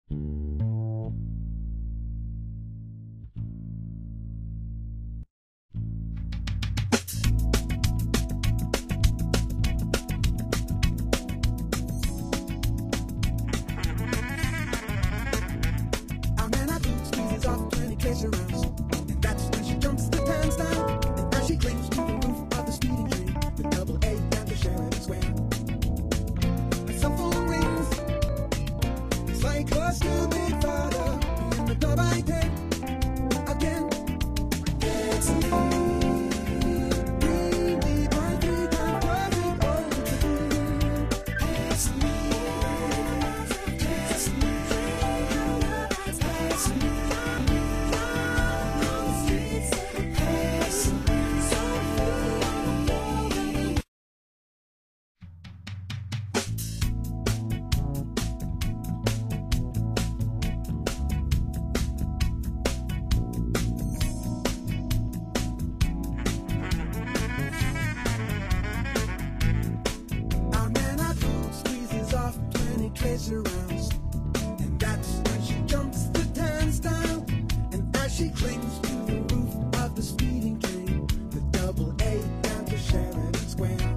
Our man I think squeezes off 20 kids around. And that's when she jumps the turnstile. And as she clings to the roof of the speeding train, the double A down to Sheridan Square. A cell phone rings. It's like a stupid father in the door by day. Again, it's me. Really perfect, I'm perfect, oh, it's me. It's me. It's me. Our man I think squeezes off 20 kids around. And that's when she jumps the turnstile. And as she clings to the roof of the speeding train, the double A down to Sheridan Square.